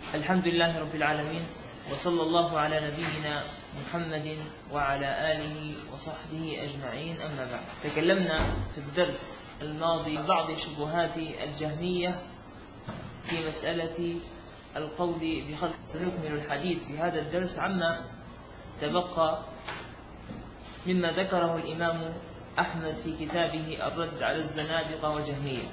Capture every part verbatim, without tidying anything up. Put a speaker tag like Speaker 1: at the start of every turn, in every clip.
Speaker 1: الحمد لله رب العالمين، وصلى الله على نبينا محمد وعلى آله وصحبه أجمعين، أما بعد. تكلمنا في الدرس الماضي بعض شبهات الجهمية في مسألة القول بخلق. سنكمل الحديث في هذا الدرس عما تبقى مما ذكره الإمام أحمد في كتابه الرد على الزنادقة والجهمية.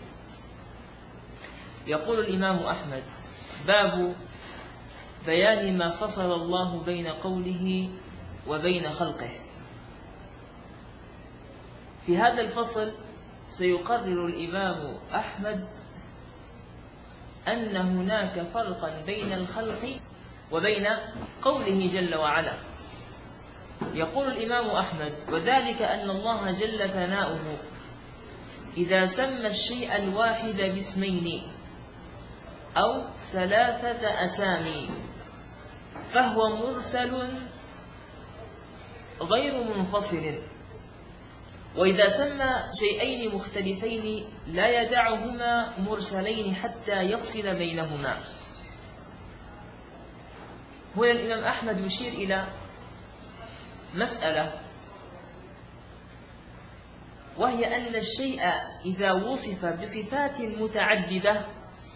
Speaker 1: يقول الإمام أحمد: باب بيان ما فصل الله بين قوله وبين خلقه. في هذا الفصل سيقرر الإمام أحمد أن هناك فرقا بين الخلق وبين قوله جل وعلا. يقول الإمام أحمد: وذلك أن الله جل ثناؤه إذا سمى الشيء الواحد باسمين أو ثلاثة أسامي فهو مرسل غير منفصل، وإذا سمى شيئين مختلفين لا يدعهما مرسلين حتى يفصل بينهما. هنا الإمام أحمد يشير إلى مسألة، وهي أن الشيء إذا وصف بصفات متعددة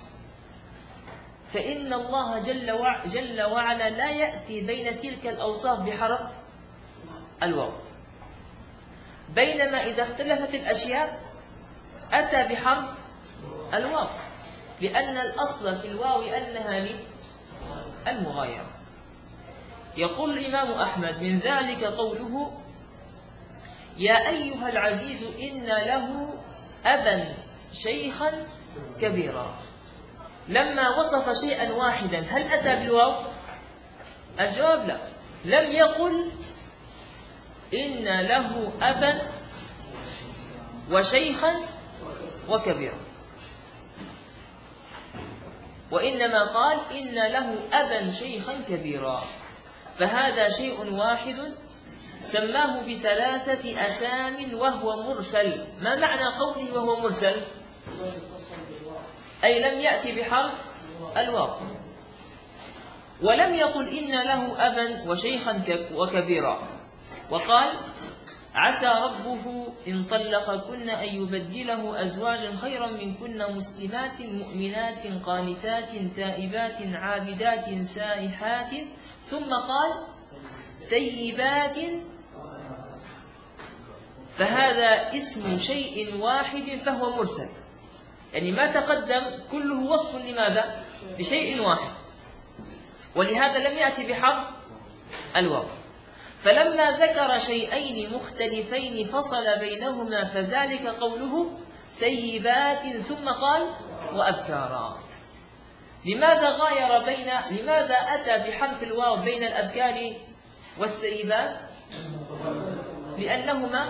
Speaker 1: فإن الله جل وعلا, جل وعلا لا يأتي بين تلك الأوصاف بحرف الواو، بينما إذا اختلفت الأشياء أتى بحرف الواو، لأن الأصل في الواو أنها للمغايرة. يقول الإمام أحمد: من ذلك قوله: يا أيها العزيز إن له أبا شيخا كبيرا. لما وصف شيئا واحدا هل أتى بالواو؟ الجواب لا، لم يقل إن له أبا وشيخا وكبيرا، وإنما قال إن له أبا شيخا كبيرا، فهذا شيء واحد سماه بثلاثة أسام وهو مرسل. ما معنى قوله وهو مرسل؟ أي لم يأتي بحرف الواو، ولم يقل إن له أبا وشيخا وكبيرا. وقال: عسى ربه إن طلقكن أن يبدله أزواجا خيرا منكن مسلمات مؤمنات قانتات تائبات عابدات سائحات، ثم قال ثيبات، فهذا اسم شيء واحد فهو مرسل. يعني ما تقدم كله وصف لماذا؟ لشيء واحد، ولهذا لم يأتي بحرف الواو. فلما ذكر شيئين مختلفين فصل بينهما، فذلك قوله ثيبات، ثم قال وأبكارا. لماذا غاير بين لماذا أتى بحرف الواو بين الأبكار والثيبات؟ لأنهما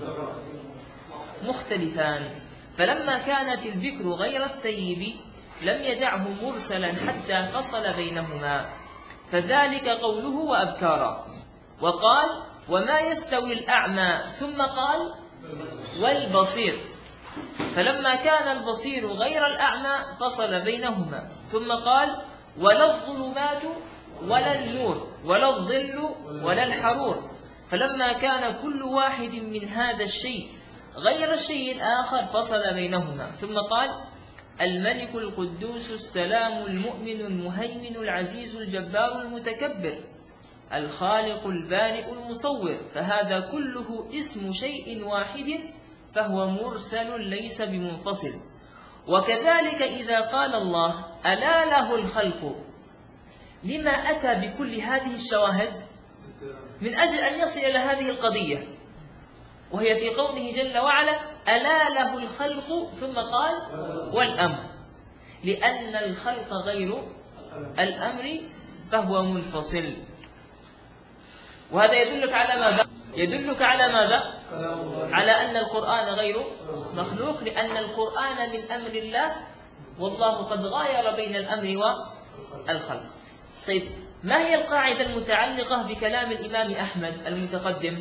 Speaker 1: مختلفان، فلما كانت البكر غير الثيب لم يدعه مرسلا حتى فصل بينهما، فذلك قوله وأبكارا. وقال: وما يستوي الأعمى، ثم قال والبصير، فلما كان البصير غير الأعمى فصل بينهما، ثم قال ولا الظلمات ولا النور ولا الظل ولا الحرور، فلما كان كل واحد من هذا الشيء غير الشيء الآخر فصل بينهما، ثم قال الملك القدوس السلام المؤمن المهيمن العزيز الجبار المتكبر الخالق البارئ المصور، فهذا كله اسم شيء واحد فهو مرسل ليس بمنفصل. وكذلك إذا قال الله ألا له الخلق، لما أتى بكل هذه الشواهد؟ من أجل أن يصل إلى هذه القضية، وهي في قوله جل وعلا ألا له الخلق، ثم قال والأمر، لأن الخلق غير الأمر فهو منفصل. وهذا يدلك على ماذا؟ يدلك على ماذا؟ على أن القرآن غير مخلوق، لأن القرآن من أمر الله، والله قد غاير بين الأمر والخلق. طيب، ما هي القاعدة المتعلقة بكلام الإمام أحمد المتقدم؟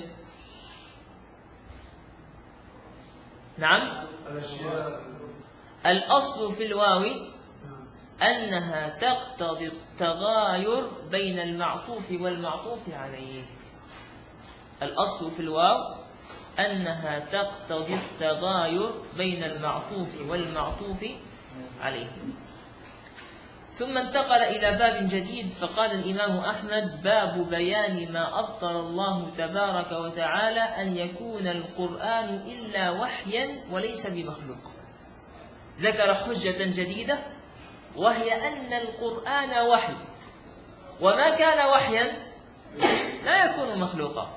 Speaker 1: نعم، الأصل في الواو أنها تقتضي التغاير بين المعطوف والمعطوف عليه. الأصل في الواو أنها تقتضي التغاير بين المعطوف والمعطوف عليه. ثم انتقل إلى باب جديد، فقال الإمام أحمد: باب بيان ما أبطل الله تبارك وتعالى أن يكون القرآن إلا وحيا وليس بمخلوق. ذكر حجة جديدة، وهي أن القرآن وحي، وما كان وحيا لا يكون مخلوقا.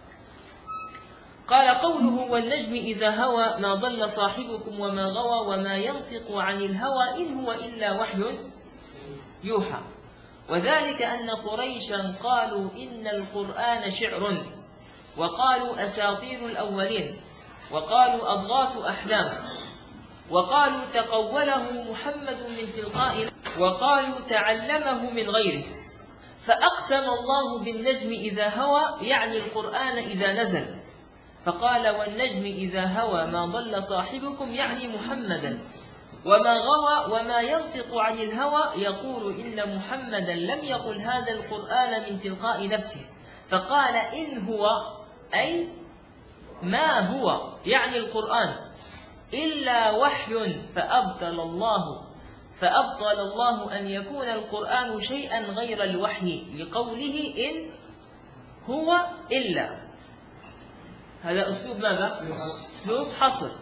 Speaker 1: قال: قوله: والنجم إذا هوى ما ضل صاحبكم وما غوى وما ينطق عن الهوى إن هو إلا وحي يوحى. وذلك أن قريشا قالوا إن القرآن شعر، وقالوا أساطير الأولين، وقالوا أضغاث أحلام، وقالوا تقوله محمد من تلقاء، وقالوا تعلمه من غيره. فأقسم الله بالنجم إذا هوى يعني القرآن إذا نزل، فقال: والنجم إذا هوى ما ضل صاحبكم يعني محمدا، وما غوى وما ينطق عن الهوى يقول إن محمدا لم يقل هذا القرآن من تلقاء نفسه. فقال: إن هو أي ما هو يعني القرآن إلا وحي، فأبطل الله فأبطل الله أن يكون القرآن شيئا غير الوحي لقوله إن هو إلا. هذا أسلوب ماذا؟ أسلوب حصر،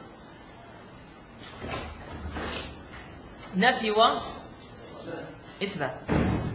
Speaker 1: نفي وإثبات.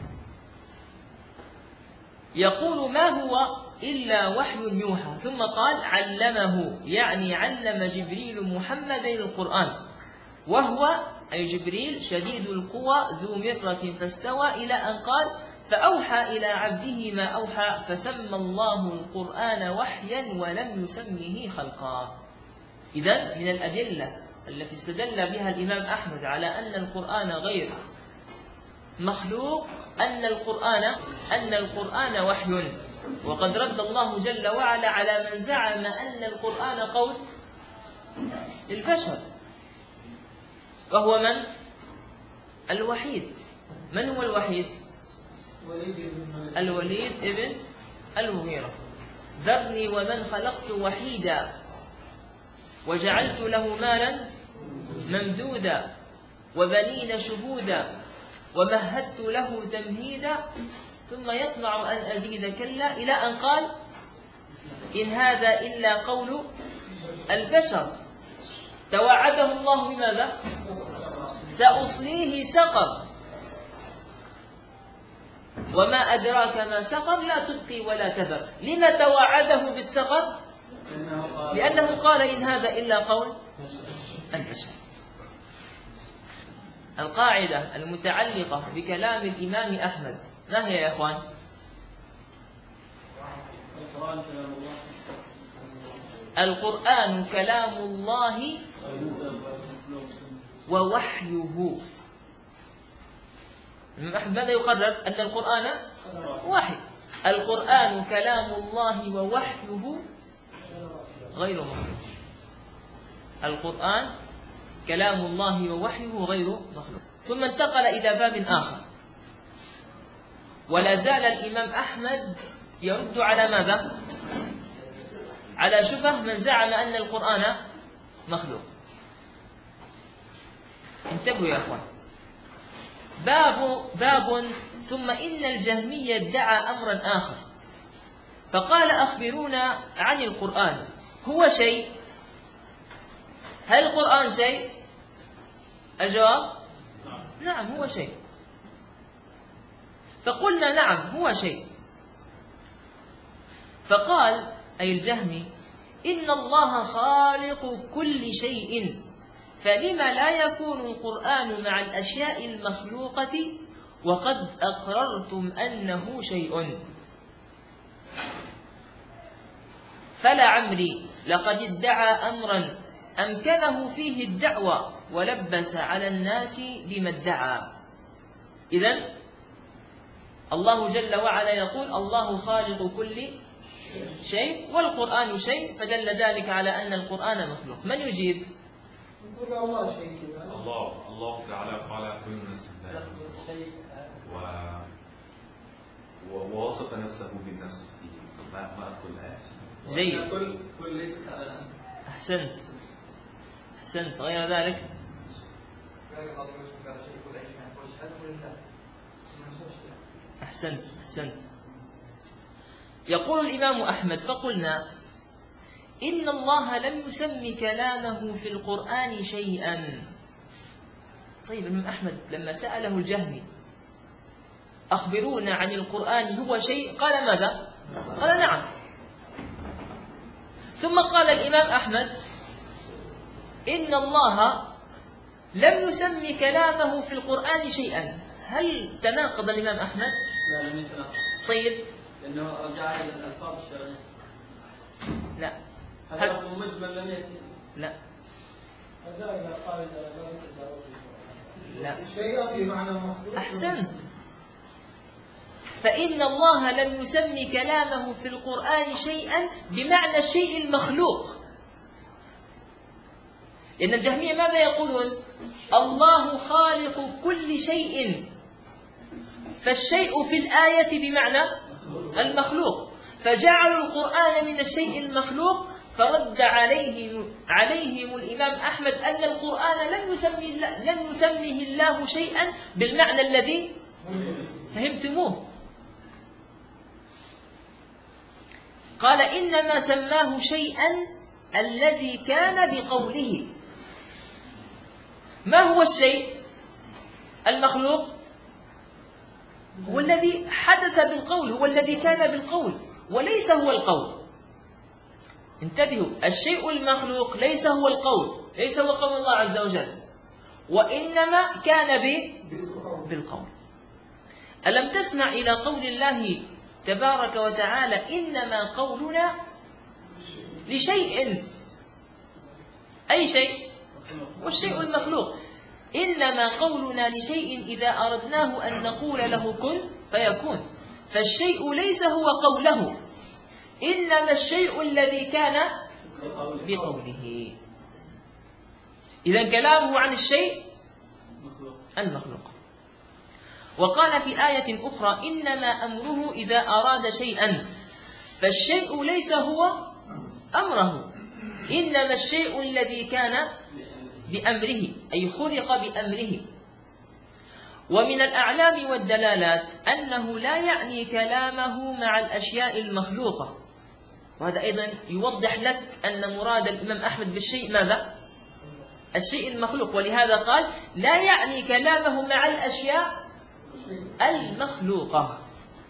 Speaker 1: يقول: ما هو إلا وحي يوحى. ثم قال: علمه يعني علم جبريل محمدا القرآن، وهو أي جبريل شديد القوى ذو مرة فاستوى، إلى أن قال: فأوحى إلى عبده ما أوحى، فسمى الله القرآن وحيا ولم يسمه خلقا. إذن من الأدلة التي استدل بها الإمام أحمد على أن القرآن غير مخلوق أن القرآن أن القرآن وحي. وقد رد الله جل وعلا على من زعم أن القرآن قول البشر، وهو من؟ الوحيد. من هو الوحيد؟ الوليد ابن المغيرة: ذرني ومن خلقت وحيدا وجعلت له مالا ممدودا وبنين شهودا ومهدت له تمهيدا ثم يطمع أن أزيد كلا، إلى أن قال: إن هذا إلا قول البشر. توعده الله بماذا؟ سأصليه سقر. وما أدراك ما سقر، لا تبقي ولا تذر. لما توعده بالسقر؟ لأنه قال: إن هذا إلا قول البشر. القاعدة المتعلقة بكلام الإمام أحمد ما هي يا إخوان؟ القرآن كلام الله ووحيه. ماذا يقرر؟ أن القرآن وحي. القرآن كلام الله ووحيه غير مخلوق. القرآن كلام الله ووحيه غير مخلوق. ثم انتقل إلى باب آخر، ولا زال الإمام أحمد يرد على ماذا؟ على شبه من زعم أن القرآن مخلوق. انتبهوا يا أخوان. باب باب ثم إن الجهمية ادعى أمرا آخر، فقال: أخبرونا عن القرآن، هو شيء؟ هل القرآن شيء؟ الجواب: نعم هو شيء. فقلنا: نعم هو شيء. فقال أي الجهمي: إن الله خالق كل شيء، فلما لا يكون القرآن مع الأشياء المخلوقة وقد أقررتم أنه شيء؟ فلعمري لقد ادعى أمرا أمكنه فيه الدعوى ولبس على الناس بما ادعى. إذن الله جل وعلا يقول: الله خالق كل شيء والقرآن شيء، فدل ذلك على أن القرآن مخلوق. من يجيب؟
Speaker 2: الله شيء. الله الله تعالى قال كل نفس و... ووصف نفسه بالنفس ما ما أقول آية.
Speaker 1: جيد.
Speaker 3: كل كل ليست على
Speaker 1: أحسنت أحسنت. غير ذلك أحسنت أحسنت. يقول الإمام أحمد فقلنا إن الله لم يسمي كلامه في القرآن شيئا. طيب الإمام أحمد لما سأله الجهمي أخبرونا عن القرآن هو شيء، قال ماذا؟ قال نعم. ثم قال الإمام أحمد إن الله لم يسمي كلامه في القرآن شيئا. هل تناقض الإمام أحمد؟
Speaker 3: لا لم يتناقض.
Speaker 1: طيب
Speaker 3: لأنه رجع إلى الألفاظ الشرعية.
Speaker 1: لا.
Speaker 3: هذا مجمل لم يأتي.
Speaker 1: لا.
Speaker 4: رجع إلى قاعدة
Speaker 1: لا.
Speaker 4: شيئا بمعنى مخلوق.
Speaker 1: أحسنت. فإن الله لم يسمي كلامه في القرآن شيئا بمعنى الشيء المخلوق. لأن الجهمية ماذا يقولون؟ الله خالق كل شيء، فالشيء في الآية بمعنى المخلوق، فجعلوا القرآن من الشيء المخلوق. فرد عليهم عليهم الإمام أحمد أن القرآن لم يسمي لم يسميه الله شيئا بالمعنى الذي فهمتموه. قال إنما سماه شيئا الذي كان بقوله. ما هو الشيء المخلوق؟ هو الذي حدث بالقول، هو الذي كان بالقول وليس هو القول. انتبهوا، الشيء المخلوق ليس هو القول، ليس هو قول الله عز وجل، وإنما كان بالقول. ألم تسمع إلى قول الله تبارك وتعالى إنما قولنا لشيء، أي شيء؟ والشيء المخلوق. إنما قولنا لشيء إذا أردناه أن نقول له كن فيكون، فالشيء ليس هو قوله، إنما الشيء الذي كان بقوله. إذن كلامه عن الشيء المخلوق. وقال في آية أخرى إنما أمره إذا أراد شيئا، فالشيء ليس هو أمره، إنما الشيء الذي كان بأمره، أي خلق بأمره. ومن الأعلام والدلالات أنه لا يعني كلامه مع الأشياء المخلوقة، وهذا أيضا يوضح لك أن مراد الإمام أحمد بالشيء ماذا؟ الشيء المخلوق. ولهذا قال لا يعني كلامه مع الأشياء المخلوقة.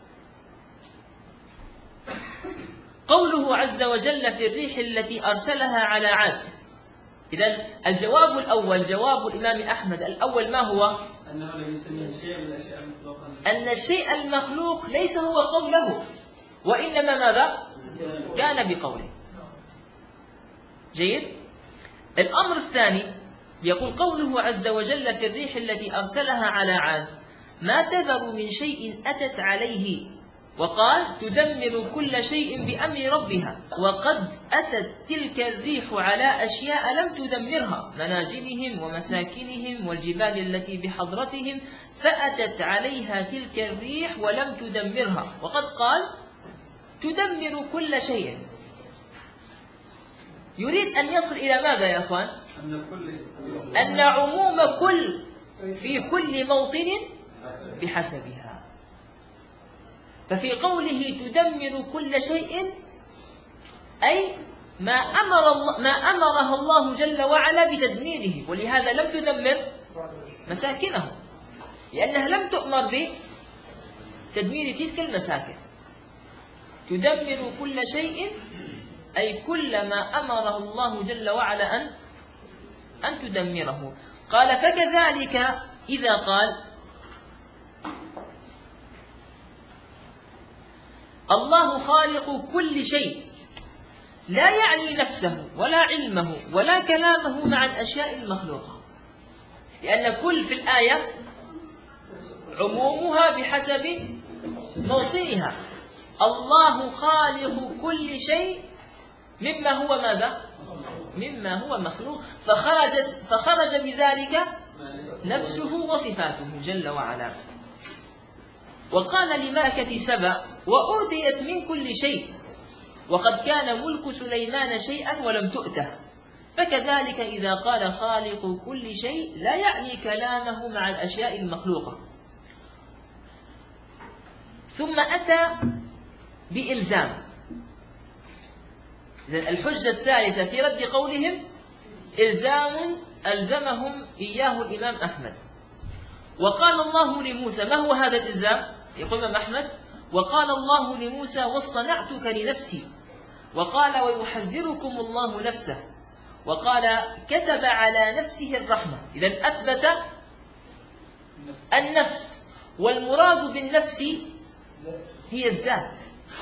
Speaker 1: قوله عز وجل في الريح التي أرسلها على عاد. إذن الجواب الأول جواب الإمام أحمد الأول ما هو؟
Speaker 3: أنه لم يسمي الشيء من الأشياء المخلوقة،
Speaker 1: أن الشيء المخلوق ليس هو قوله، وإنما ماذا؟ كان بقوله. جيد. الأمر الثاني يقول قوله عز وجل في الريح التي أرسلها على عاد ما تذر من شيء أتت عليه، وقال تدمر كل شيء بأمر ربها، وقد أتت تلك الريح على أشياء لم تدمرها، منازلهم ومساكنهم والجبال التي بحضرتهم، فأتت عليها تلك الريح ولم تدمرها. وقد قال تدمر كل شيء. يريد أن يصل إلى ماذا يا أخوان؟ أن عموم كل في كل موطن بحسبها. ففي قوله تدمر كل شيء أي ما أمر الله ما أمرها الله جل وعلا بتدميره، ولهذا لم تدمر مساكنه، لأنها لم تؤمر بتدمير تلك المساكن. تدمر كل شيء أي كل ما أمره الله جل وعلا أن أن تدمره. قال فكذلك إذا قال الله خالق كل شيء لا يعني نفسه ولا علمه ولا كلامه مع الأشياء المخلوقة، لأن كل في الآية عمومها بحسب موطنها. الله خالق كل شيء مما هو ماذا؟ مما هو مخلوق، فخرجت فخرج بذلك نفسه وصفاته جل وعلا. وقال لملكة سبأ: وأوتيت من كل شيء وقد كان ملك سليمان شيئا ولم تؤته. فكذلك إذا قال خالق كل شيء لا يعني كلامه مع الأشياء المخلوقة. ثم أتى بإلزام. إذن الحجة الثالثة في رد قولهم إلزام ألزمهم إياه الإمام أحمد. وقال الله لموسى: ما هو هذا الإلزام؟ يقول الإمام أحمد: وقال الله لموسى: واصطنعتك لنفسي. وقال: ويحذركم الله نفسه. وقال: كتب على نفسه الرحمة. إذن أثبت النفس، والمراد بالنفس هي الذات.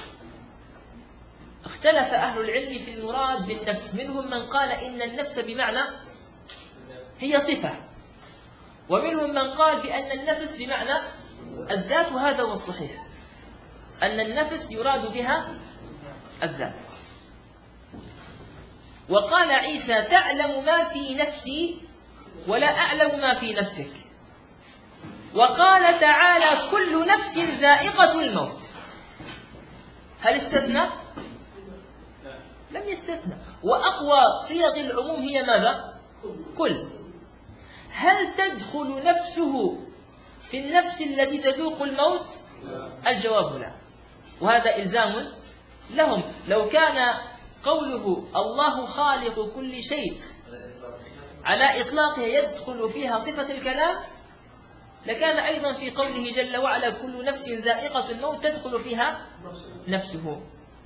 Speaker 1: اختلف أهل العلم في المراد بالنفس، منهم من قال إن النفس بمعنى هي صفة، ومنهم من قال بأن النفس بمعنى الذات، وهذا هو الصحيح، أن النفس يراد بها الذات. وقال عيسى: تعلم ما في نفسي ولا أعلم ما في نفسك. وقال تعالى: كل نفس ذائقة الموت. هل استثنى؟ لم يستثنى. وأقوى صيغ العموم هي ماذا؟ كل. هل تدخل نفسه في النفس التي تذوق الموت؟ الجواب لا، وهذا إلزام لهم. لو كان قوله الله خالق كل شيء على إطلاقه يدخل فيها صفة الكلام، لكان أيضا في قوله جل وعلا: كل نفس ذائقة الموت تدخل فيها نفسه.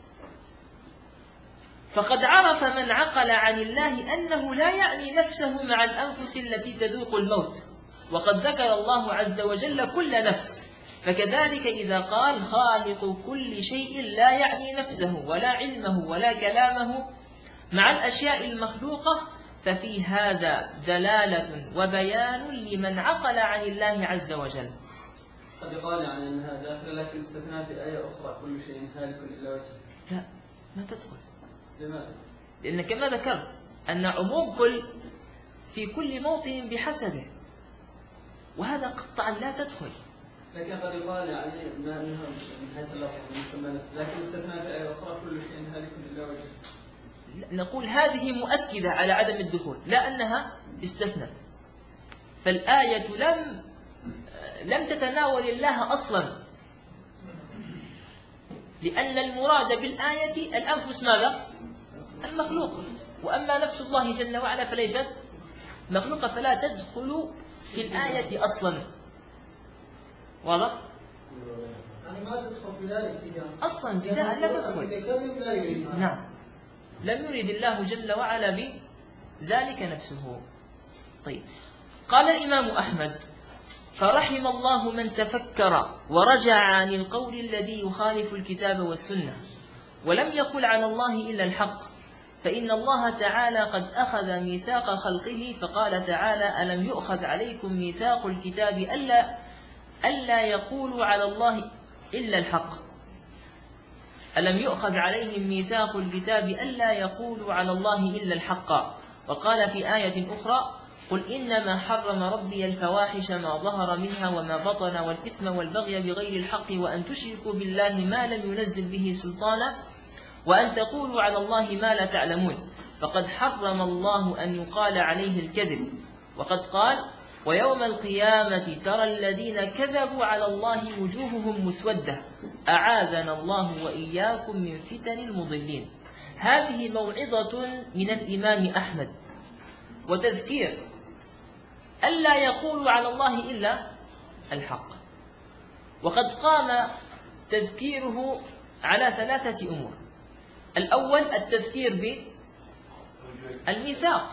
Speaker 1: فقد عرف من عقل عن الله أنه لا يعني نفسه مع الأنفس التي تذوق الموت، وقد ذكر الله عز وجل كل نفس. فكذلك إذا قال خالق كل شيء لا يعني نفسه ولا علمه ولا كلامه مع الأشياء المخلوقة، ففي هذا دلالة وبيان لمن عقل عن الله عز وجل.
Speaker 3: قد يقال يعني أنها داخلة، لكن استثناء في آية أخرى: كل شيء هالك إلا وجهه.
Speaker 1: لا، ما تدخل.
Speaker 3: لماذا؟
Speaker 1: لأن كما ذكرت أن عموم كل في كل موطن بحسبه، وهذا قطعا لا تدخل.
Speaker 3: لكن قد يقال يعني ما أنها من حيث اللفظ المسمى نفسه، لكن استثناء في آية أخرى: كل شيء هالك إلا وجهه.
Speaker 1: نقول هذه مؤكدة على عدم الدخول، لا أنها استثنت. فالآية لم لم تتناول الله أصلا، لأن المراد بالآية الأنفس ماذا؟ المخلوقة. وأما نفس الله جل وعلا فليست مخلوقة، فلا تدخل في الآية أصلا. واضح؟
Speaker 4: يعني ما تدخل في ذلك
Speaker 1: أصلا ابتداء لا تدخل.
Speaker 4: لا يريد.
Speaker 1: نعم، لم يرد الله جل وعلا بذلك نفسه. طيب، قال الإمام أحمد: فرحم الله من تفكر ورجع عن القول الذي يخالف الكتاب والسنة، ولم يقل على الله إلا الحق، فإن الله تعالى قد أخذ ميثاق خلقه، فقال تعالى: ألم يؤخذ عليكم ميثاق الكتاب ألا ألا يقولوا على الله إلا الحق. ألم يؤخذ عليهم ميثاق الكتاب ألا يقولوا على الله إلا الحق. وقال في آية أخرى: قل إنما حرم ربي الفواحش ما ظهر منها وما بطن والإثم والبغي بغير الحق وأن تشركوا بالله ما لم ينزل به سلطانا وأن تقولوا على الله ما لا تعلمون. فقد حرم الله أن يقال عليه الكذب، وقد قال: ويوم القيامة ترى الذين كذبوا على الله وجوههم مسودة أعاذنا الله وإياكم من فتن المضلين. هذه موعظة من الإمام أحمد وتذكير ألا يقولوا على الله إلا الحق. وقد قام تذكيره على ثلاثة أمور: الأول التذكير بالميثاق،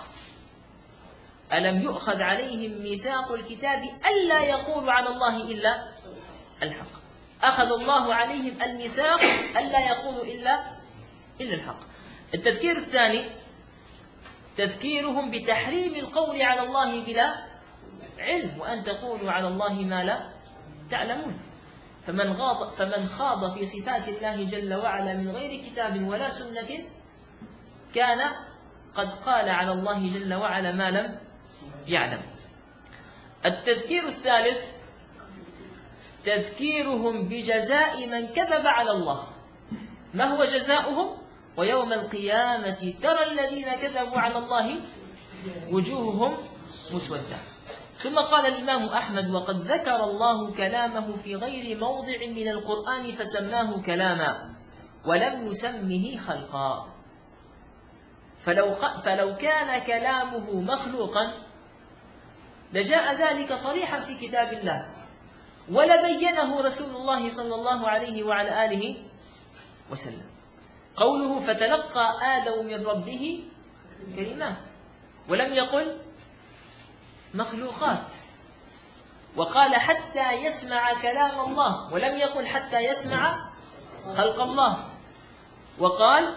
Speaker 1: ألم يؤخذ عليهم ميثاق الكتاب ألا يقولوا على الله إلا الحق. أخذ الله عليهم الميثاق ألا يقولوا إلا إلا الحق. التذكير الثاني تذكيرهم بتحريم القول على الله بلا علم، وأن تقولوا على الله ما لا تعلمون. فمن غاض فمن خاض في صفات الله جل وعلا من غير كتاب ولا سنة كان قد قال على الله جل وعلا ما لم يعلم. التذكير الثالث تذكيرهم بجزاء من كذب على الله. ما هو جزاؤهم؟ ويوم القيامة ترى الذين كذبوا على الله وجوههم مسودة. ثم قال الإمام أحمد: وقد ذكر الله كلامه في غير موضع من القرآن فسماه كلاما ولم يسمه خلقا. فلو, فلو كان كلامه مخلوقا لجاء ذلك صريحا في كتاب الله ولبينه رسول الله صلى الله عليه وعلى آله وسلم. قوله: فتلقى آدم من ربه كلمات، ولم يقل مخلوقات، وقال حتى يسمع كلام الله، ولم يقل حتى يسمع خلق الله. وقال: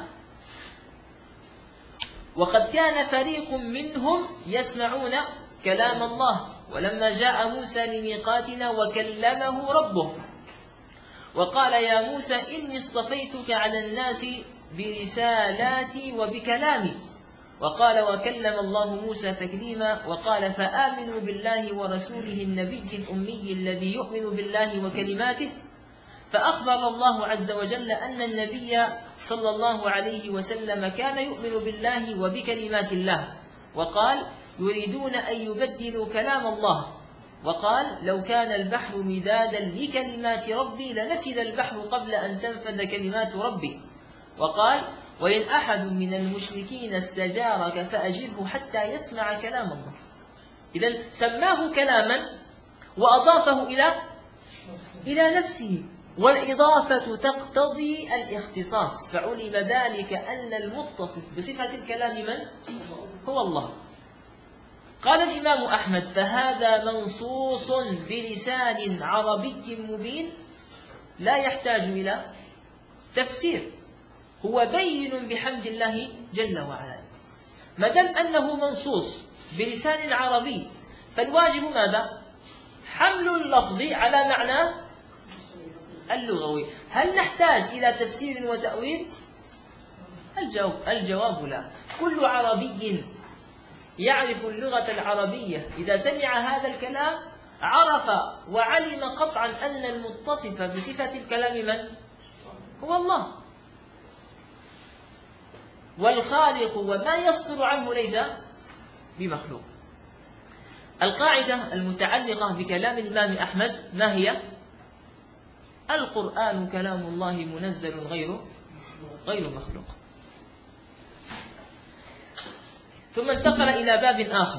Speaker 1: وقد كان فريق منهم يسمعون كلام الله ولما جاء موسى لميقاتنا وكلمه ربه وقال: يا موسى إني اصطفيتك على الناس برسالاتي وبكلامي. وقال: وكلم الله موسى تكليما. وقال: فآمنوا بالله ورسوله النبي الأمي الذي يؤمن بالله وكلماته. فأخبر الله عز وجل أن النبي صلى الله عليه وسلم كان يؤمن بالله وبكلمات الله. وقال: يريدون أن يبدلوا كلام الله. وقال: لو كان البحر مدادا لكلمات ربي لنفذ البحر قبل أن تنفذ كلمات ربي. وقال: وإن أحد من المشركين استجارك فأجره حتى يسمع كلام الله. إذن سماه كلاما وأضافه إلى إلى نفسه، والإضافة تقتضي الاختصاص، فعلم ذلك أن المتصف بصفة الكلام من؟ هو الله. قال الإمام أحمد: فهذا منصوص بلسان عربي مبين لا يحتاج إلى تفسير، هو بين بحمد الله جل وعلا. ما دام أنه منصوص بلسان عربي فالواجب ماذا؟ حمل اللفظ على معناه اللغوي. هل نحتاج إلى تفسير وتأويل؟ الجواب, الجواب لا. كل عربي يعرف اللغة العربية إذا سمع هذا الكلام عرف وعلم قطعا أن المتصف بصفة الكلام من؟ هو الله. والخالق وما يصدر عنه ليس بمخلوق. القاعدة المتعلقة بكلام الإمام أحمد ما هي؟ القرآن كلام الله منزل غير غير مخلوق. ثم انتقل إلى باب آخر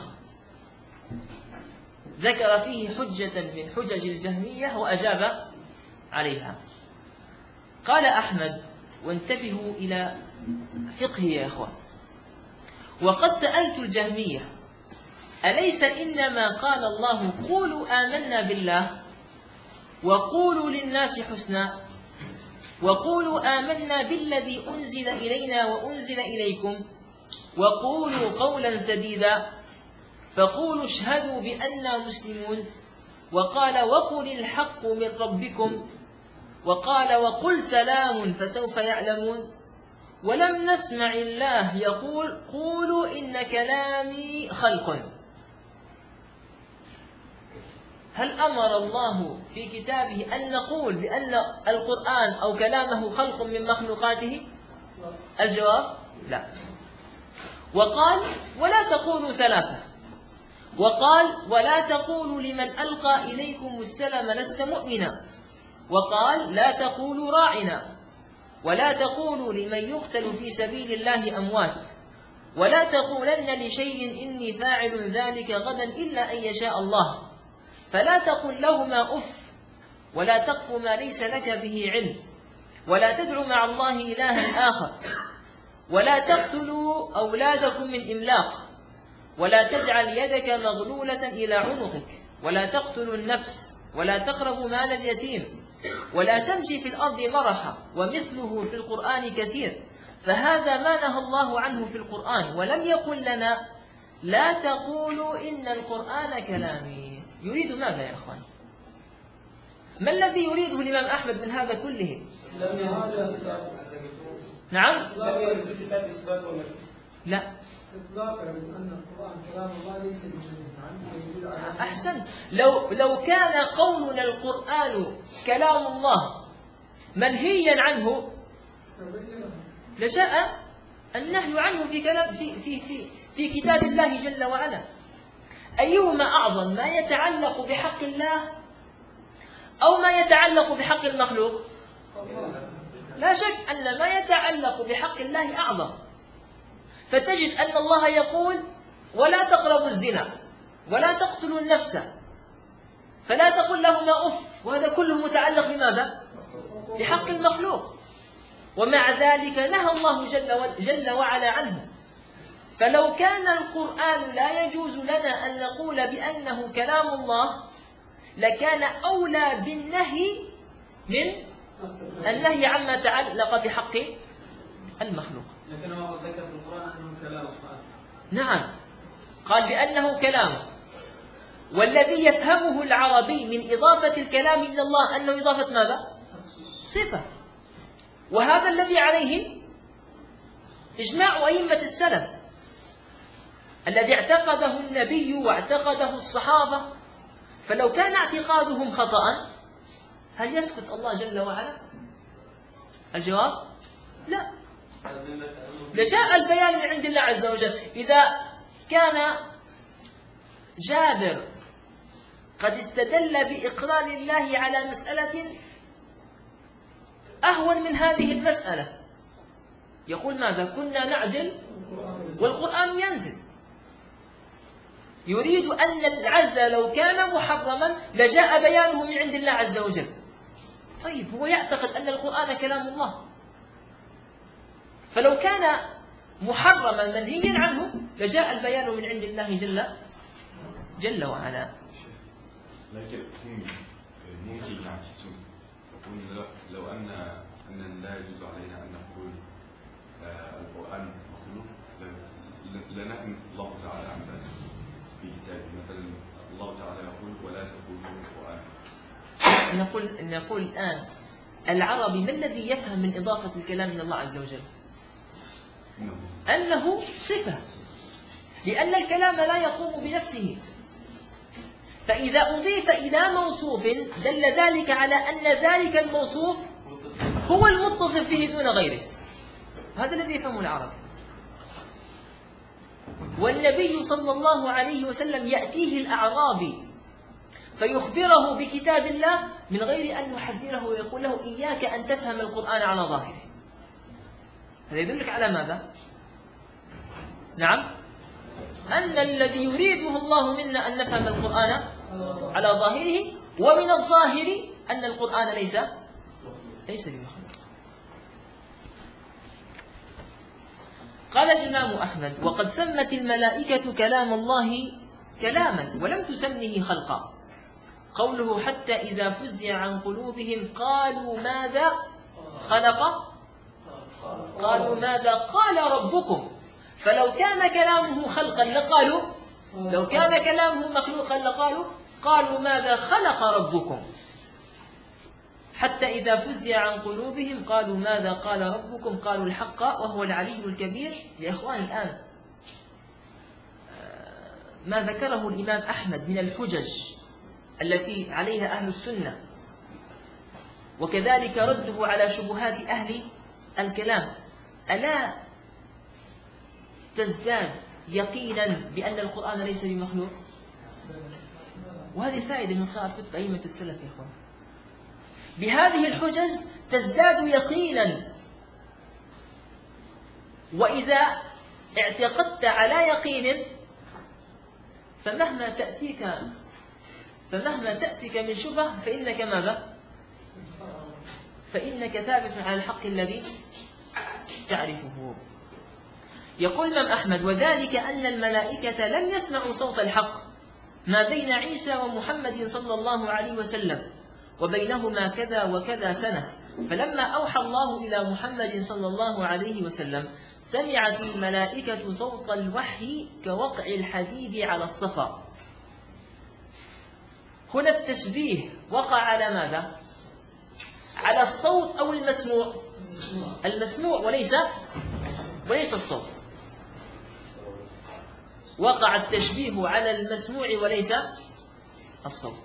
Speaker 1: ذكر فيه حجة من حجج الجهمية وأجاب عليها. قال أحمد: وانتبهوا إلى فقه يا إخوان: وقد سألت الجهمية أليس إنما قال الله قولوا آمنا بالله وقولوا للناس حسنا وقولوا آمنا بالذي أنزل إلينا وأنزل إليكم وقولوا قولا سديدا فقولوا اشهدوا بأننا مسلمون. وقال: وقل الحق من ربكم. وقال: وقل سلام فسوف يعلمون. ولم نسمع الله يقول قولوا إن كلامي خلق. هل أمر الله في كتابه أن نقول بأن القرآن أو كلامه خلق من مخلوقاته؟ الجواب لا. وقال: ولا تقولوا ثلاثة. وقال: ولا تقولوا لمن ألقى إليكم السلام لست مؤمنا. وقال: لا تقولوا راعنا. ولا تقولوا لمن يقتل في سبيل الله أموات. ولا تقولن لشيء إني فاعل ذلك غدا إلا أن يشاء الله. فلا تقل لهما أف ولا تقف ما ليس لك به علم. ولا تدع مع الله إلها آخر. ولا تقتلوا أولادكم من إملاق. ولا تجعل يدك مغلولة إلى عنقك. ولا تقتلوا النفس. ولا تقربوا مال اليتيم. ولا تمشي في الأرض مرحا. ومثله في القرآن كثير. فهذا ما نهى الله عنه في القرآن، ولم يقل لنا لا تقولوا إن القرآن كلامي. يريد ماذا يا أخوان؟ ما الذي يريده الإمام أحمد من هذا كله؟ نعم؟ لا.
Speaker 4: إطلاقا من أن القرآن كلام الله ليس بمنهي عنه.
Speaker 1: أحسن. لو لو كان قولنا القرآن كلام الله منهيا عنه لجاء النهي عنه في كلام في في في في كتاب الله جل وعلا. أيهما أعظم، ما يتعلق بحق الله أو ما يتعلق بحق المخلوق؟ لا شك أن ما يتعلق بحق الله أعظم. فتجد أن الله يقول: ولا تقربوا الزنا ولا تقتلوا النفس، فلا تقل لهما أف، وهذا كله متعلق بماذا؟ بحق المخلوق. ومع ذلك نهى الله جل, جل وعلا عنه. فلو كان القرآن لا يجوز لنا أن نقول بأنه كلام الله لكان أولى بالنهي من النهي عما تعلق بحق المخلوق.
Speaker 3: لكن هو ذكر في القرآن أنه كلام.
Speaker 1: نعم، قال بأنه كلام. والذي يفهمه العربي من إضافة الكلام إلى الله أنه إضافة ماذا؟ صفة. وهذا الذي عليه إجماع أئمة السلف، الذي اعتقده النبي واعتقده الصحابة. فلو كان اعتقادهم خطأ هل يسكت الله جل وعلا؟ الجواب لا. لجاء البيان من عند الله عز وجل. إذا كان جابر قد استدل بإقرار الله على مسألة أهون من هذه المسألة، يقول ماذا؟ كنا نعزل والقرآن ينزل. يريد أن العزل لو كان محرما لجاء بيانه من عند الله عز وجل. طيب، هو يعتقد أن القرآن كلام الله، فلو كان محرما منهيا عنه لجاء البيان من عند الله جل جل وعلا.
Speaker 2: لكن ممكن يعكسون، يقول لو أن أن لا يجوز علينا أن نقول القرآن مخلوق لنحن الله تعالى عن ذلك في كتابه. مثلا الله تعالى يقول: ولا تقولوا القرآن.
Speaker 1: نقول نقول الآن العربي ما الذي يفهم من إضافة الكلام من الله عز وجل؟ أنه صفة، لأن الكلام لا يقوم بنفسه. فإذا أضيف إلى موصوف دل ذلك على أن ذلك الموصوف هو المتصف به دون غيره. هذا الذي يفهمه العرب. والنبي صلى الله عليه وسلم يأتيه الأعرابي فيخبره بكتاب الله من غير أن يحذره ويقول له: إياك أن تفهم القرآن على ظاهره. هذا يدلك على ماذا؟ نعم، أن الذي يريده الله منا أن نفهم القرآن على ظاهره، ومن الظاهر أن القرآن ليس ليس بمخلوق. قال الإمام أحمد: وقد سمت الملائكة كلام الله كلاما ولم تسمه خلقا. قوله: حتى إذا فزع عن قلوبهم قالوا ماذا خلق، قالوا ماذا قال ربكم. فلو كان كلامه خلقا لقالوا، لو كان كلامه مخلوقا لقالوا قالوا ماذا خلق ربكم. حتى إذا فزع عن قلوبهم قالوا ماذا قال ربكم، قالوا الحق وهو العلي الكبير. يا إخوان، الآن ما ذكره الإمام أحمد من الحجج التي عليها أهل السنة، وكذلك رده على شبهات أهل الكلام، ألا تزداد يقينا بأن القرآن ليس بمخلوق؟ وهذه الفائدة من قراءة كتب أئمة السلف يا إخوان. بهذه الحجج تزداد يقينا. وإذا اعتقدت على يقين فمهما تأتيك فمهما تأتيك من شبهة فإنك ماذا؟ فإنك ثابت على الحق الذي تعرفه. يقول الإمام أحمد: وذلك أن الملائكة لم يسمعوا صوت الحق ما بين عيسى ومحمد صلى الله عليه وسلم، وبينهما كذا وكذا سنة. فلما أوحى الله إلى محمد صلى الله عليه وسلم سمعت الملائكة صوت الوحي كوقع الحديد على الصفا. هنا التشبيه وقع على ماذا؟ على الصوت أو المسموع؟ المسموع وليس وليس الصوت. وقع التشبيه على المسموع وليس الصوت.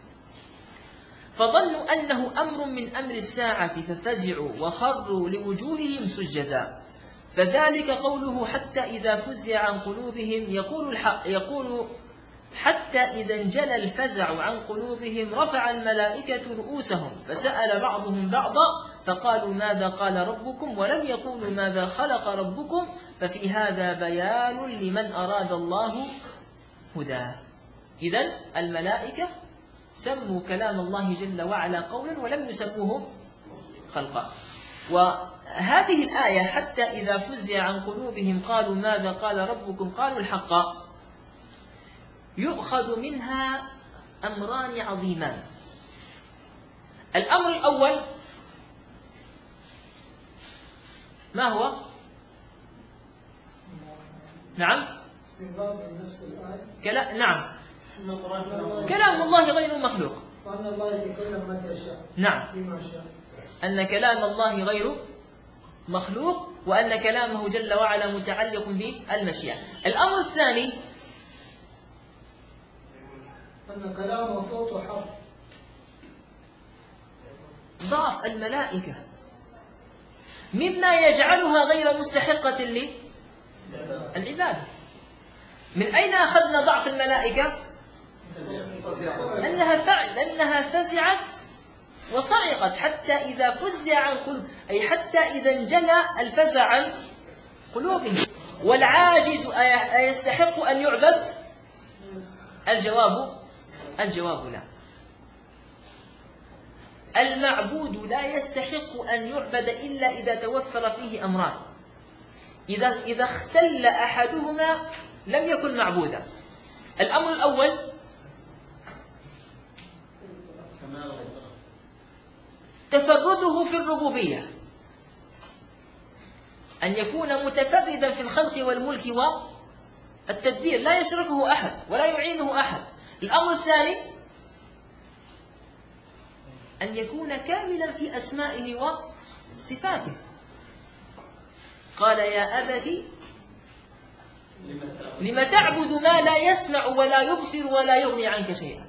Speaker 1: فظنوا أنه أمر من أمر الساعة ففزعوا وخروا لوجوههم سجدا. فذلك قوله حتى إذا فزع عن قلوبهم يقول, الحق يقول حتى إذا انجلى الفزع عن قلوبهم رفع الملائكة رؤوسهم فسأل بعضهم بعضا فقالوا ماذا قال ربكم ولم يقولوا ماذا خلق ربكم. ففي هذا بيان لمن أراد الله هداه. إذن الملائكة سموا كلام الله جل وعلا قولا ولم يسموه خلقا. وهذه الآية حتى إذا فزع عن قلوبهم قالوا ماذا قال ربكم قالوا الحق يؤخذ منها أمران عظيمان. الأمر الأول ما هو؟ نعم كلا... نعم كلام الله غير مخلوق.
Speaker 4: وأن الله يتكلم متى شاء.
Speaker 1: نعم
Speaker 4: بما شاء.
Speaker 1: أن كلام الله غير مخلوق وأن كلامه جل وعلا متعلق بالمشيئة. الأمر الثاني
Speaker 4: أن كلامه صوت حرف.
Speaker 1: ضعف الملائكة مما يجعلها غير مستحقة للعبادة. من أين أخذنا ضعف الملائكة؟ لأنها فعل لأنها فزعت وصعقت حتى إذا فزع عن قلوب، أي حتى إذا انجلى الفزع عن قلوبهم. والعاجز أيستحق أن يعبد؟ الجواب الجواب لا. المعبود لا يستحق أن يعبد إلا إذا توفر فيه أمران. إذا إذا اختل أحدهما لم يكن معبودا. الأمر الأول تفرده في الربوبية، أن يكون متفردا في الخلق والملك والتدبير لا يشركه أحد ولا يعينه أحد. الأمر الثاني أن يكون كاملا في أسمائه وصفاته. قال يا أبت لم تعبد ما لا يسمع ولا يبصر ولا يغني عنك شيئا.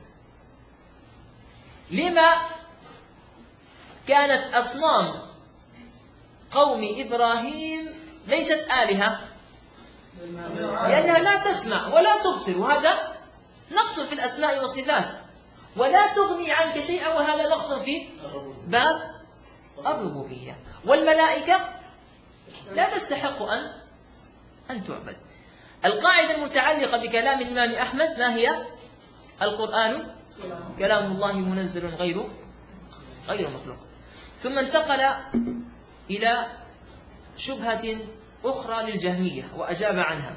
Speaker 1: لما كانت أصنام قوم إبراهيم ليست آلهة؟ لأنها لا تسمع ولا تبصر، وهذا نقص في الأسماء والصفات، ولا تغني عنك شيئا، وهذا نقص في باب الربوبية. والملائكة لا تستحق أن أن تعبد. القاعدة المتعلقة بكلام الإمام أحمد ما هي؟ القرآن كلام الله منزل غير غير مخلوق. ثم انتقل إلى شبهة أخرى للجهمية وأجاب عنها.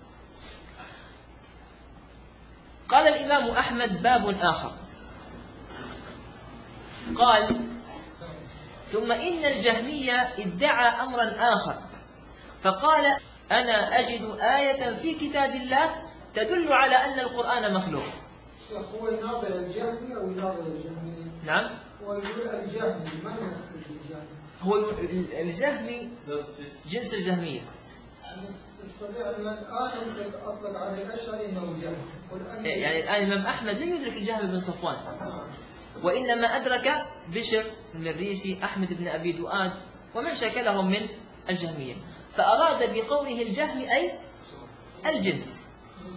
Speaker 1: قال الإمام أحمد باب آخر، قال ثم إن الجهمية ادعى أمرا آخر فقال أنا أجد آية في كتاب الله تدل على أن القرآن مخلوق.
Speaker 4: هو يناظر الجهمي أو يناظر الجهمية؟
Speaker 1: نعم
Speaker 4: هو يقول الجهمي، ما يقصد الجهمي؟
Speaker 1: هو الجهمي جنس الجهمية.
Speaker 4: استطيع أن الآن أطلق على الأشعري أنه جهمي.
Speaker 1: يعني الآن الإمام أحمد لم يدرك الجهم بن صفوان، وإنما أدرك بشر المريسي أحمد بن أبي دؤاد ومن شكلهم من الجهمية، فأراد بقوله الجهم أي الجنس.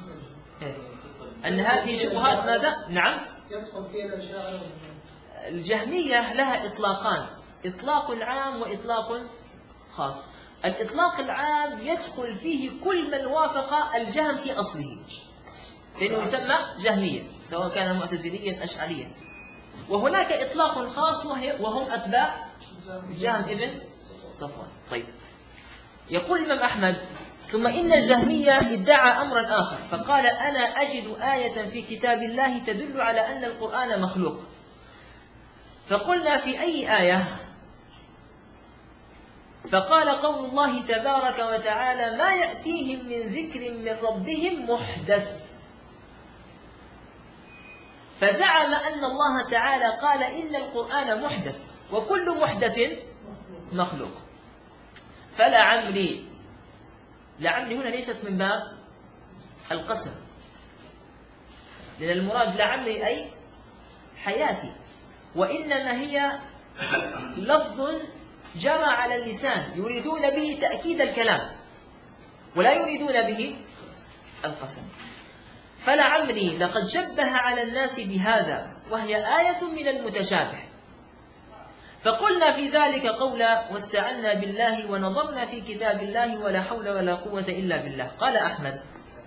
Speaker 1: أن هذه شبهات ماذا؟ نعم
Speaker 4: يدخل فيها الأشاعرة.
Speaker 1: الجهمية لها إطلاقان، إطلاق عام وإطلاق خاص. الإطلاق العام يدخل فيه كل من وافق الجهم في أصله، فإنه يسمى جهمية سواء كان معتزليا أشعريا. وهناك إطلاق خاص وهم أتباع جهم ابن صفوان. طيب، يقول الإمام أحمد ثم إن الجهمية ادعى أمرا آخر فقال أنا أجد آية في كتاب الله تدل على أن القرآن مخلوق. فقلنا في أي آية؟ فقال قول الله تبارك وتعالى ما يأتيهم من ذكر من ربهم محدث. فزعم أن الله تعالى قال إن القرآن محدث وكل محدث مخلوق. فلعمري، لعمري هنا ليست من باب القسم، لأن المراد لعمري أي حياتي، وإنما هي لفظ جرى على اللسان يريدون به تأكيد الكلام ولا يريدون به القسم. فلعمري لقد شبه على الناس بهذا، وهي آية من المتشابه. فقلنا في ذلك قولا واستعنا بالله ونظرنا في كتاب الله ولا حول ولا قوة إلا بالله. قال أحمد: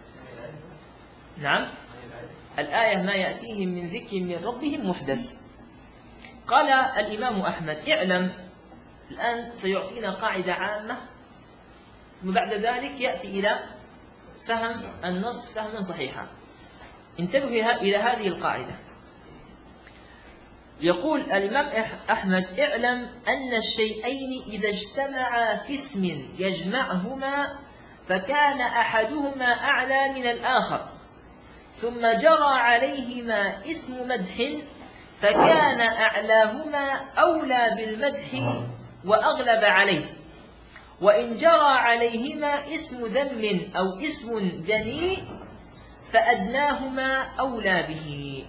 Speaker 1: نعم، الآية ما يأتيهم من ذكر من ربهم محدث. قال الإمام أحمد: اعلم، الآن سيعطينا قاعدة عامة، ثم بعد ذلك يأتي إلى فهم النص فهما صحيحا. انتبهوا إلى هذه القاعدة. يقول الإمام أحمد: اعلم أن الشيئين إذا اجتمعا في اسم يجمعهما فكان أحدهما أعلى من الآخر، ثم جرى عليهما اسم مدح فكان أعلاهما أولى بالمدح وأغلب عليه، وإن جرى عليهما اسم ذم أو اسم دنيء فأدناهما أولى به.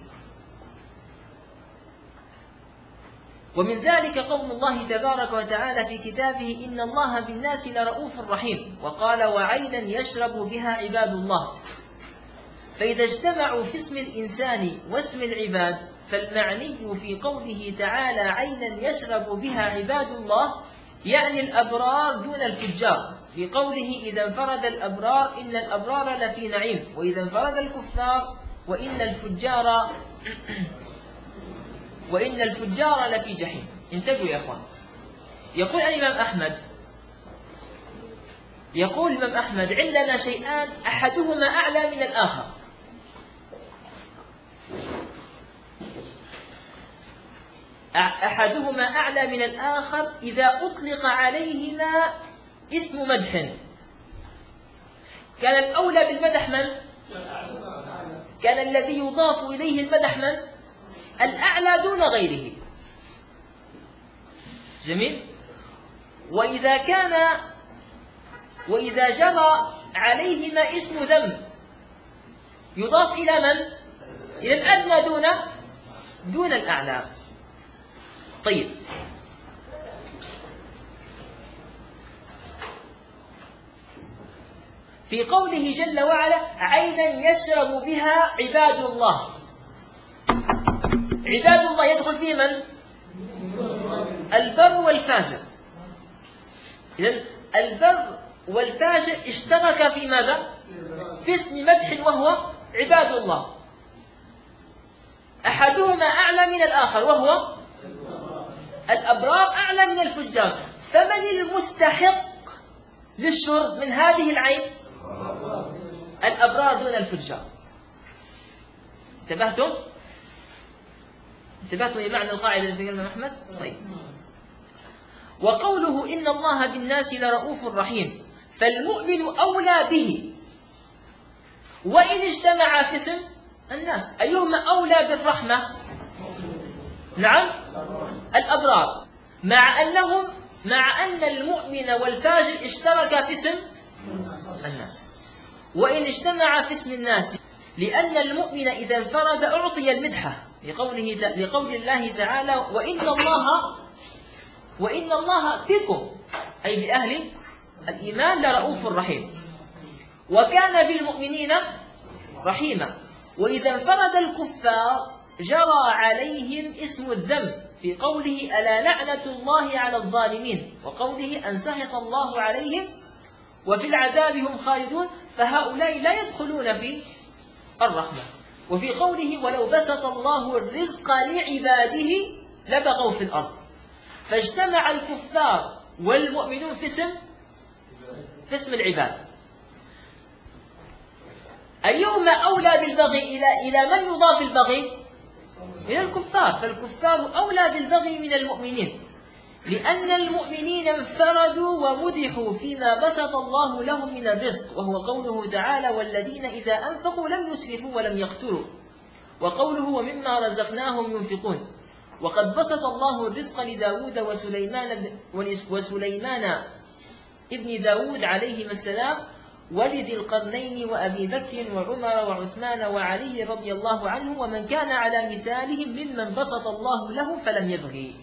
Speaker 1: ومن ذلك قول الله تبارك وتعالى في كتابه: إن الله بالناس لرؤوف رحيم، وقال: وعينا يشرب بها عباد الله. فإذا اجتمعوا في اسم الإنسان واسم العباد، فالمعني في قوله تعالى عينا يشرب بها عباد الله يعني الأبرار دون الفجار، في قوله: إذا انفرد الأبرار إن الأبرار لفي نعيم، وإذا انفرد الكفار وإن الفجار وإن الفجار لفي جحيم. انتبهوا يا أخوان. يقول الإمام أحمد يقول الإمام أحمد: عندنا شيئان أحدهما أعلى من الآخر. أحدهما أعلى من الآخر إذا أطلق عليهما اسم مدح. كان الأولى بالمدح من؟ كان الذي يضاف إليه المدح من؟ الأعلى دون غيره. جميل. وإذا كان وإذا جرى عليهما اسم ذم يضاف إلى من؟ إلى الأدنى دون دون الأعلى. طيب، في قوله جل وعلا عينا يشرب بها عباد الله، عباد الله يدخل فيه من؟ البر والفاجر. إذن البر والفاجر اشترك في ماذا؟ في اسم مدح وهو عباد الله. أحدهما أعلى من الآخر وهو الأبرار أعلى من الفجار. فمن المستحق للشرب من هذه العين؟ الأبرار دون الفجار. انتبهتم؟ انتبهتم لمعنى القاعدة التي ذكرها أحمد؟ طيب. وقوله إن الله بالناس لرؤوف رحيم، فالمؤمن أولى به وإن اجتمع في اسم الناس. أيهما أولى بالرحمة؟ نعم، الأبرار، مع أنهم مع أن المؤمن والفاجر اشتركا في اسم الناس، وإن اجتمع في اسم الناس، لأن المؤمن إذا انفرد أعطي المدحة لقوله لقول الله تعالى وإن الله وإن الله بكم أي بأهل الإيمان لرؤوف رحيم، وكان بالمؤمنين رحيما. وإذا انفرد الكفار جرى عليهم اسم الذم في قوله ألا لعنة الله على الظالمين، وقوله أن سخط الله عليهم وفي العذاب هم خالدون، فهؤلاء لا يدخلون في الرحمة. وفي قوله ولو بسط الله الرزق لعباده لبغوا في الأرض. فاجتمع الكفار والمؤمنون في اسم في اسم العباد. اليوم أولى بالبغي إلى إلى من يضاف البغي؟ إلى الكفار. فالكفار أولى بالبغي من المؤمنين، لأن المؤمنين انفردوا ومدحوا فيما بسط الله لهم من الرزق، وهو قوله تعالى والذين إذا أنفقوا لم يسرفوا ولم يقتروا، وقوله ومما رزقناهم ينفقون. وقد بسط الله الرزق لداود وسليمان وسليمان ابن داود عليهما السلام، ولذي القرنين وأبي بكر وعمر وعثمان وعلي رضي الله عنه ومن كان على مثالهم ممن بسط الله له فلم يبغي.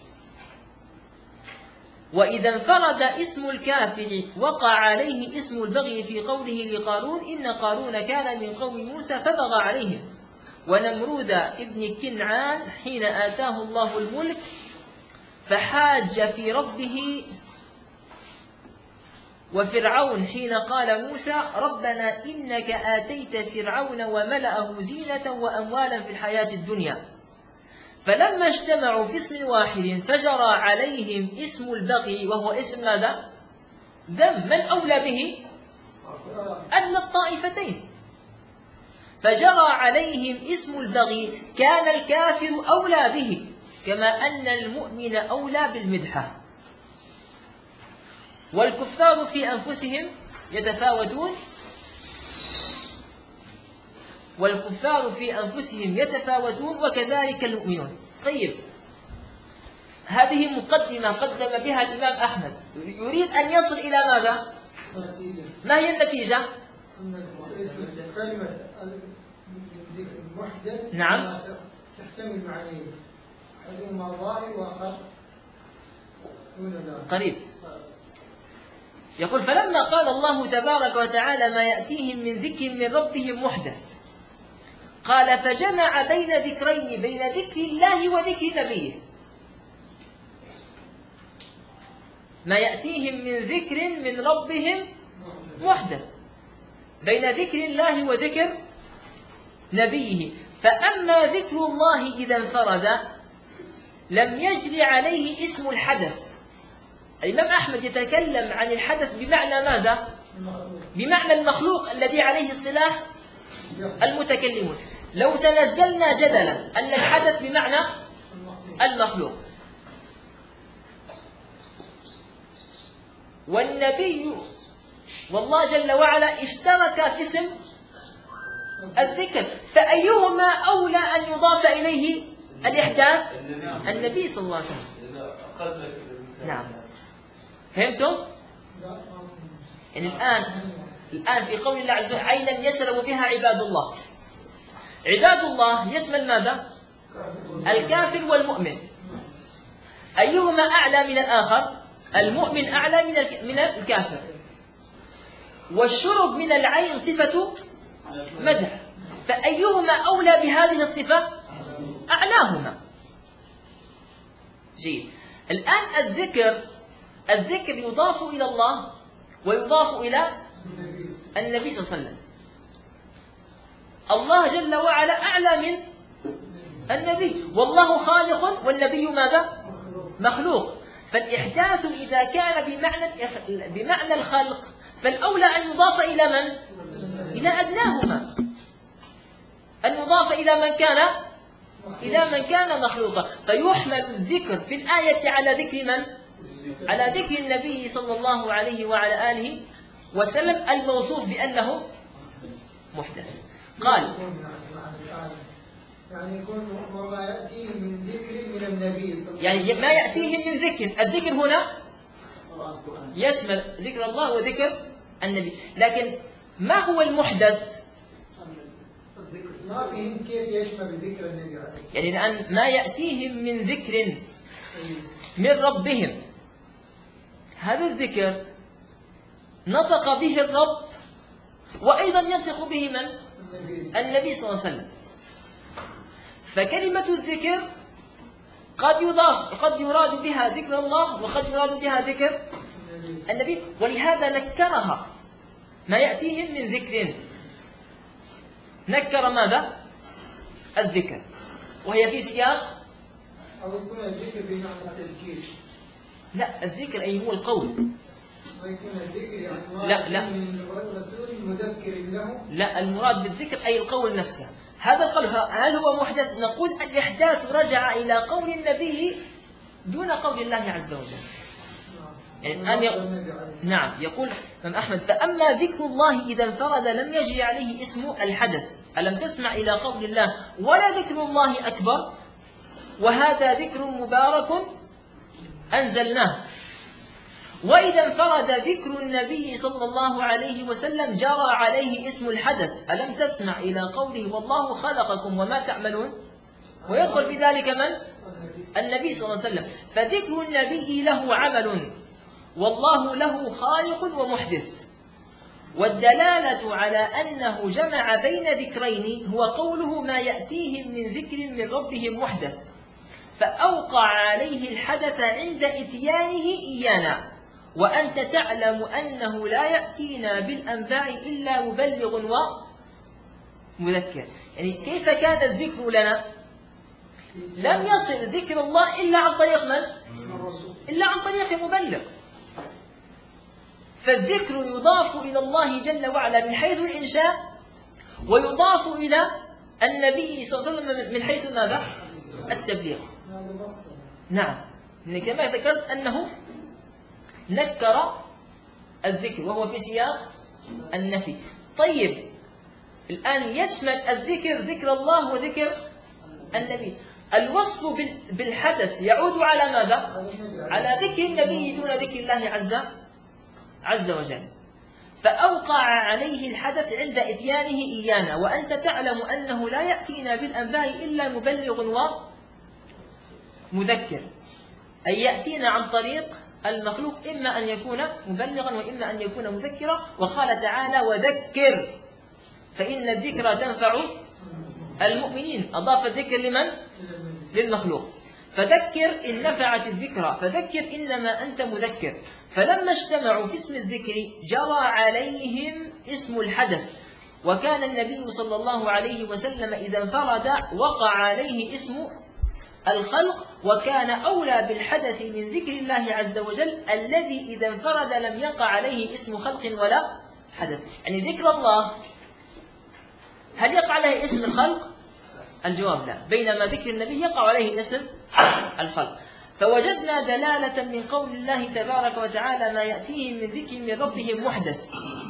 Speaker 1: وإذا انفرد اسم الكافر وقع عليه اسم البغي في قوله لقارون إن قارون كان من قوم موسى فبغى عليهم، ونمرود ابن كنعان حين آتاه الله الملك فحاج في ربه، وفرعون حين قال موسى ربنا إنك آتيت فرعون وملأه زينة وأموالا في الحياة الدنيا، فلما اجتمعوا في اسم واحد فجرى عليهم اسم البغي وهو اسم ماذا؟ ذم. من أولى به؟ أدنى الطائفتين. فجرى عليهم اسم البغي، كان الكافر أولى به كما أن المؤمن أولى بالمدحة. والكفار في أنفسهم يتفاوتون والكفار في أنفسهم يتفاوتون وكذلك المؤمنون. طيب، هذه مقدمة قدم بها الإمام أحمد، يريد أن يصل إلى ماذا؟ ما هي النتيجة؟
Speaker 4: كلمة المحدث
Speaker 1: نعم
Speaker 4: تحتمل معنيين، أحدهما ظاهر وآخر
Speaker 1: قريب. يقول فلما قال الله تبارك وتعالى ما يأتيهم من ذكر من ربهم محدث، قال فجمع بين ذكرين، بين ذكر الله وذكر نبيه. ما يأتيهم من ذكر من ربهم محدث، بين ذكر الله وذكر نبيه. فأما ذكر الله إذا انفرد لم يجري عليه اسم الحدث. الإمام أحمد يتكلم عن الحدث بمعنى ماذا؟ بمعنى المخلوق الذي عليه اصطلاح المتكلمون. لو تنزلنا جدلا أن الحدث بمعنى المخلوق، والنبي والله جل وعلا اشترك في اسم الذكر، فأيهما أولى أن يضاف إليه الإحداث؟ النبي صلى الله عليه وسلم. نعم، فهمتم؟ يعني الآن الآن في قول الله عز وجل عينا يشرب بها عباد الله. عباد الله يشمل ماذا؟ الكافر والمؤمن. أيهما أعلى من الآخر؟ المؤمن أعلى من الكافر. والشرب من العين صفة مدح، فأيهما أولى بهذه الصفة؟ أعلاهما. جيد. الآن الذكر الذكر يضاف إلى الله ويضاف إلى النبي صلى الله عليه وسلم. الله جل وعلا أعلى من النبي، والله خالق والنبي ماذا؟ مخلوق. فالإحداث إذا كان بمعنى بمعنى الخلق فالأولى أن يضاف إلى من؟ إلى أدناهما، أن يضاف إلى من كان إلى من كان مخلوقا. فيحمل الذكر في الآية على ذكر من؟ على ذكر النبي صلى الله عليه وعلى آله وسلم الموصوف بأنه محدث. قال
Speaker 4: يعني يكون وما يأتيه من ذكر من النبي صلى الله عليه وسلم،
Speaker 1: يعني ما يأتيه من ذكر، الذكر هنا يشمل ذكر الله وذكر النبي. لكن ما هو المحدث؟
Speaker 4: ما فهم كيف يشمل ذكر النبي عليه الصلاة والسلام.
Speaker 1: يعني الآن ما يأتيهم من ذكر من ربهم، هذا الذكر نطق به الرب وأيضا ينطق به من؟ النبي صلى الله عليه وسلم. فكلمة الذكر قد يضاف قد يراد بها ذكر الله وقد يراد بها ذكر النبي، ولهذا نكرها. ما يأتيهم من ذكر نكر ماذا؟ الذكر، وهي في سياق
Speaker 4: أو يكون الذكر بمعنى التذكير.
Speaker 1: لا، الذكر أي هو القول.
Speaker 4: ويكون الذكر يعني
Speaker 1: لا لا
Speaker 4: من رسول مذكر له.
Speaker 1: لا، المراد بالذكر أي القول نفسه. هذا القول هل هو محدث؟ نقول الإحداث رجع إلى قول النبي دون قول الله عز وجل. يعني أن يقول نعم، يقول الإمام أحمد فأما ذكر الله إذا انفرد لم يجري عليه اسم الحدث. ألم تسمع إلى قول الله ولا ذكر الله أكبر وهذا ذكر مبارك أنزلناه. وإذا انفرد ذكر النبي صلى الله عليه وسلم جرى عليه اسم الحدث. ألم تسمع إلى قوله والله خلقكم وما تعملون؟ ويدخل في ذلك من؟ النبي صلى الله عليه وسلم. فذكر النبي له عمل والله له خالق ومحدث. والدلالة على أنه جمع بين ذكرين هو قوله ما يأتيهم من ذكر من ربهم محدث، فأوقع عليه الحدث عند إتيانه إيانا، وأنت تعلم أنه لا يأتينا بالأنباء إلا مبلغ ومذكر. يعني كيف كان الذكر لنا؟ لم يصل ذكر الله إلا عن طريق من؟ إلا عن طريق مبلغ. فالذكر يضاف إلى الله جل وعلا من حيث الإنشاء، ويضاف إلى النبي صلى الله عليه وسلم من حيث ماذا؟ التبليغ. نعم، كما ذكرت أنه نكر الذكر وهو في سياق النفي. طيب الآن يشمل الذكر ذكر الله وذكر النبي. الوصف بالحدث يعود على ماذا؟ على ذكر النبي دون ذكر الله عز عز وجل. فأوقع عليه الحدث عند إتيانه إيانا، وأنت تعلم أنه لا يأتينا بالأنباء إلا مبلغ ومذكر، أي يأتينا عن طريق المخلوق إما أن يكون مبلغا وإما أن يكون مذكرا. وقال تعالى وذكر فإن الذكرى تنفع المؤمنين. أضاف الذكر لمن؟ للمخلوق. فذكر إن نفعت الذكرى، فذكر إنما أنت مذكر. فلما اجتمعوا في اسم الذكر جرى عليهم اسم الحدث، وكان النبي صلى الله عليه وسلم إذا انفرد وقع عليه اسم الخلق، وكان أولى بالحدث من ذكر الله عز وجل الذي إذا انفرد لم يقع عليه اسم خلق ولا حدث. يعني ذكر الله هل يقع عليه اسم الخلق؟ الجواب لا، بينما ذكر النبي يقع عليه اسم الخلق. فوجدنا دلالة من قول الله تبارك وتعالى ما يأتيهم من ذكر من ربهم محدث،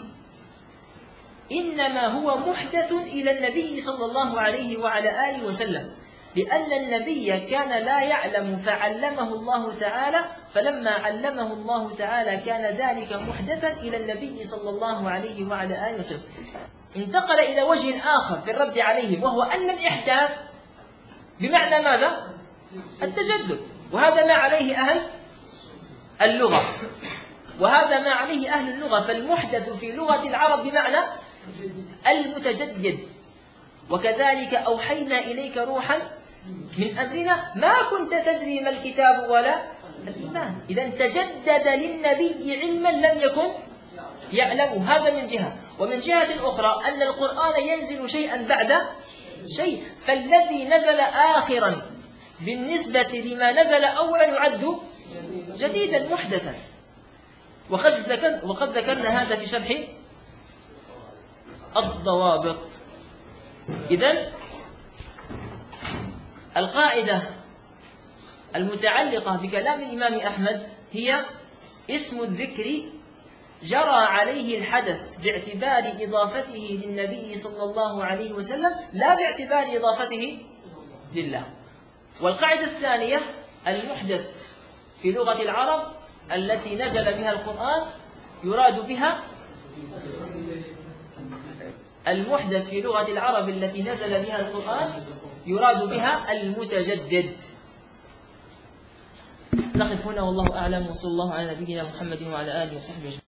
Speaker 1: إنما هو محدث إلى النبي صلى الله عليه وعلى آله وسلم، لأن النبي كان لا يعلم فعلمه الله تعالى، فلما علمه الله تعالى كان ذلك محدثا إلى النبي صلى الله عليه وعلى آله وسلم. انتقل إلى وجه آخر في الرد عليهم، وهو أن الإحداث بمعنى ماذا؟ التجدد، وهذا ما عليه أهل اللغة، وهذا ما عليه أهل اللغة. فالمحدث في لغة العرب بمعنى المتجدد. وكذلك أوحينا إليك روحا من أمرنا ما كنت تدري ما الكتاب ولا الإيمان. إذا تجدد للنبي علما لم يكن يعلمه. هذا من جهة. ومن جهة أخرى أن القرآن ينزل شيئا بعد شيء، فالذي نزل آخرا بالنسبة لما نزل أولا يعد جديدا محدثا. وقد ذكر وقد ذكرنا هذا في شرح الضوابط. إذن القاعدة المتعلقة بكلام الإمام أحمد هي اسم الذكر جرى عليه الحدث باعتبار إضافته للنبي صلى الله عليه وسلم لا باعتبار إضافته لله. والقاعدة الثانية المحدث في لغة العرب التي نزل بها القرآن يراد بها المحدث في لغة العرب التي نزل بها القرآن يراد بها المتجدد. نقف هنا والله أعلم، وصلى الله على نبينا محمد وعلى آله وصحبه أجمعين.